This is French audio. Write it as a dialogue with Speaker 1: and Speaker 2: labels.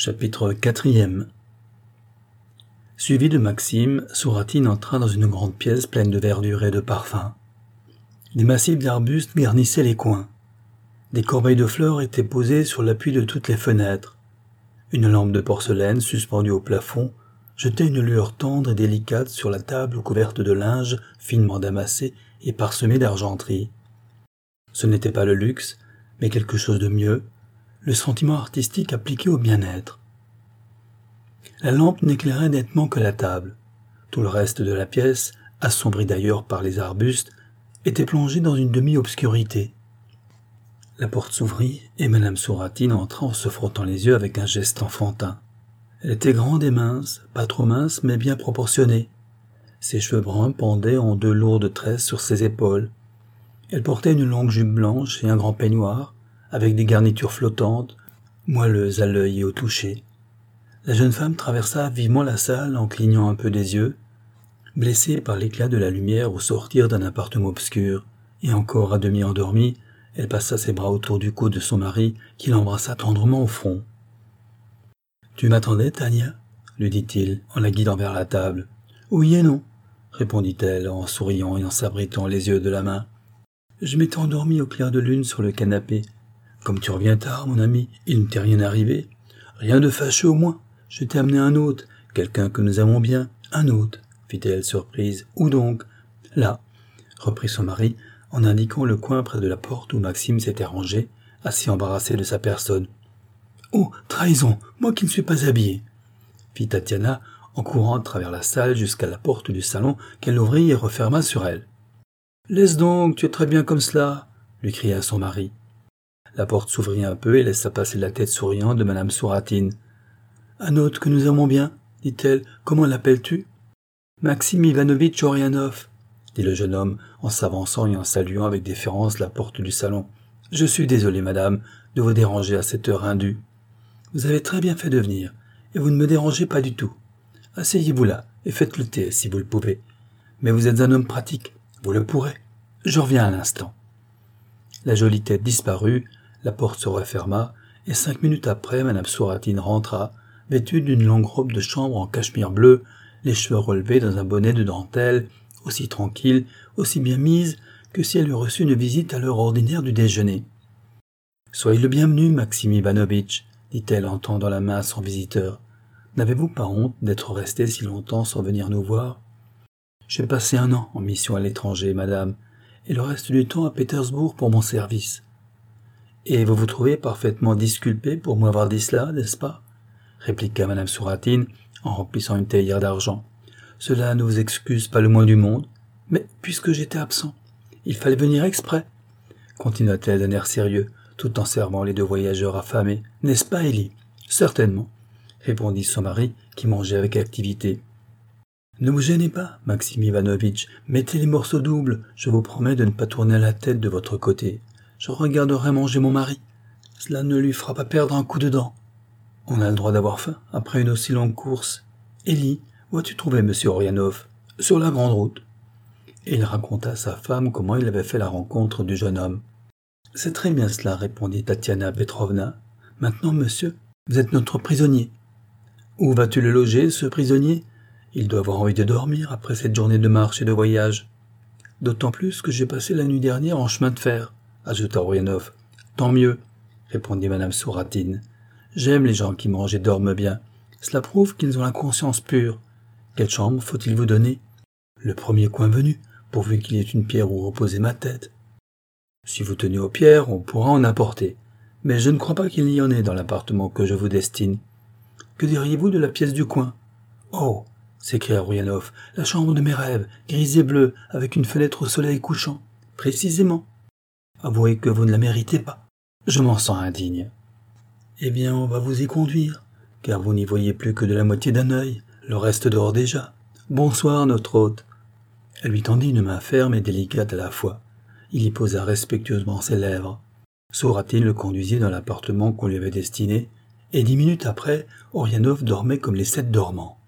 Speaker 1: Chapitre 4. Suivi de Maxime, Souratine entra dans une grande pièce pleine de verdure et de parfums. Des massifs d'arbustes garnissaient les coins. Des corbeilles de fleurs étaient posées sur l'appui de toutes les fenêtres. Une lampe de porcelaine suspendue au plafond jetait une lueur tendre et délicate sur la table couverte de linge finement damassé et parsemé d'argenterie. Ce n'était pas le luxe, mais quelque chose de mieux, le sentiment artistique appliqué au bien-être. La lampe n'éclairait nettement que la table. Tout le reste de la pièce, assombri d'ailleurs par les arbustes, était plongé dans une demi-obscurité. La porte s'ouvrit et Madame Souratine entra en se frottant les yeux avec un geste enfantin. Elle était grande et mince, pas trop mince mais bien proportionnée. Ses cheveux bruns pendaient en 2 lourdes tresses sur ses épaules. Elle portait une longue jupe blanche et un grand peignoir, avec des garnitures flottantes, moelleuses à l'œil et au toucher. La jeune femme traversa vivement la salle en clignant un peu des yeux, blessée par l'éclat de la lumière au sortir d'un appartement obscur, et encore à demi endormie, elle passa ses bras autour du cou de son mari, qui l'embrassa tendrement au front. « Tu m'attendais, Tania ?» lui dit-il, en la guidant vers la table. « Oui et non, » répondit-elle en souriant et en s'abritant les yeux de la main. « Je m'étais endormie au clair de lune sur le canapé. Comme tu reviens tard, mon ami, il ne t'est rien arrivé. Rien de fâcheux au moins. Je t'ai amené un hôte, quelqu'un que nous aimons bien. Un hôte, fit-elle surprise. Où donc ? Là, reprit son mari, en indiquant le coin près de la porte où Maxime s'était rangé, assez embarrassé de sa personne. Oh, trahison, moi qui ne suis pas habillée, fit Tatiana, en courant à travers la salle jusqu'à la porte du salon qu'elle ouvrit et referma sur elle. Laisse donc, tu es très bien comme cela, lui cria son mari. La porte s'ouvrit un peu et laissa passer la tête souriante de Madame Souratine. « Un hôte que nous aimons bien, dit-elle. Comment l'appelles-tu ?»« Maxime Ivanovitch Orianov, dit le jeune homme en s'avançant et en saluant avec déférence la porte du salon. « Je suis désolé, madame, de vous déranger à cette heure indue. Vous avez très bien fait de venir, et vous ne me dérangez pas du tout. Asseyez-vous là et faites le thé si vous le pouvez. Mais vous êtes un homme pratique, vous le pourrez. Je reviens à l'instant. » La jolie tête disparut, la porte se referma, et 5 minutes après, Madame Souratine rentra, vêtue d'une longue robe de chambre en cachemire bleu, les cheveux relevés dans un bonnet de dentelle, aussi tranquille, aussi bien mise que si elle eût reçu une visite à l'heure ordinaire du déjeuner. « Soyez le bienvenu, Maxime Ivanovitch, dit-elle en tendant la main à son visiteur. « N'avez-vous pas honte d'être resté si longtemps sans venir nous voir ? J'ai passé 1 an en mission à l'étranger, madame, et le reste du temps à Pétersbourg pour mon service. Et vous vous trouvez parfaitement disculpé pour m'avoir dit cela, n'est-ce pas ? Répliqua Madame Souratine en remplissant une théière d'argent. Cela ne vous excuse pas le moins du monde, mais puisque j'étais absent, il fallait venir exprès, continua-t-elle d'un air sérieux, tout en servant les 2 voyageurs affamés. N'est-ce pas, Élie ? Certainement, répondit son mari, qui mangeait avec activité. Ne vous gênez pas, Maxime Ivanovitch, mettez les morceaux doubles, je vous promets de ne pas tourner la tête de votre côté. Je regarderai manger mon mari. Cela ne lui fera pas perdre un coup de dent. On a le droit d'avoir faim après une aussi longue course. Élie, où as-tu trouvé monsieur Orianov ? Sur la grande route. Et il raconta à sa femme comment il avait fait la rencontre du jeune homme. C'est très bien cela, répondit Tatiana Petrovna. Maintenant, monsieur, vous êtes notre prisonnier. Où vas-tu le loger, ce prisonnier ? Il doit avoir envie de dormir après cette journée de marche et de voyage. D'autant plus que j'ai passé la nuit dernière en chemin de fer, ajouta Orianov. Tant mieux, répondit Madame Souratine. J'aime les gens qui mangent et dorment bien. Cela prouve qu'ils ont la conscience pure. Quelle chambre faut-il vous donner ? Le premier coin venu, pourvu qu'il y ait une pierre où reposer ma tête. Si vous tenez aux pierres, on pourra en apporter. Mais je ne crois pas qu'il y en ait dans l'appartement que je vous destine. Que diriez-vous de la pièce du coin ? Oh, s'écria Orianov, la chambre de mes rêves, grise et bleue, avec une fenêtre au soleil couchant. Précisément. Avouez que vous ne la méritez pas. Je m'en sens indigne. Eh bien, on va vous y conduire, car vous n'y voyez plus que de la moitié d'un œil, le reste dort déjà. Bonsoir, notre hôte. Elle lui tendit une main ferme et délicate à la fois. Il y posa respectueusement ses lèvres. Souratine le conduisit dans l'appartement qu'on lui avait destiné, et 10 minutes après, Orianov dormait comme les 7 dormants.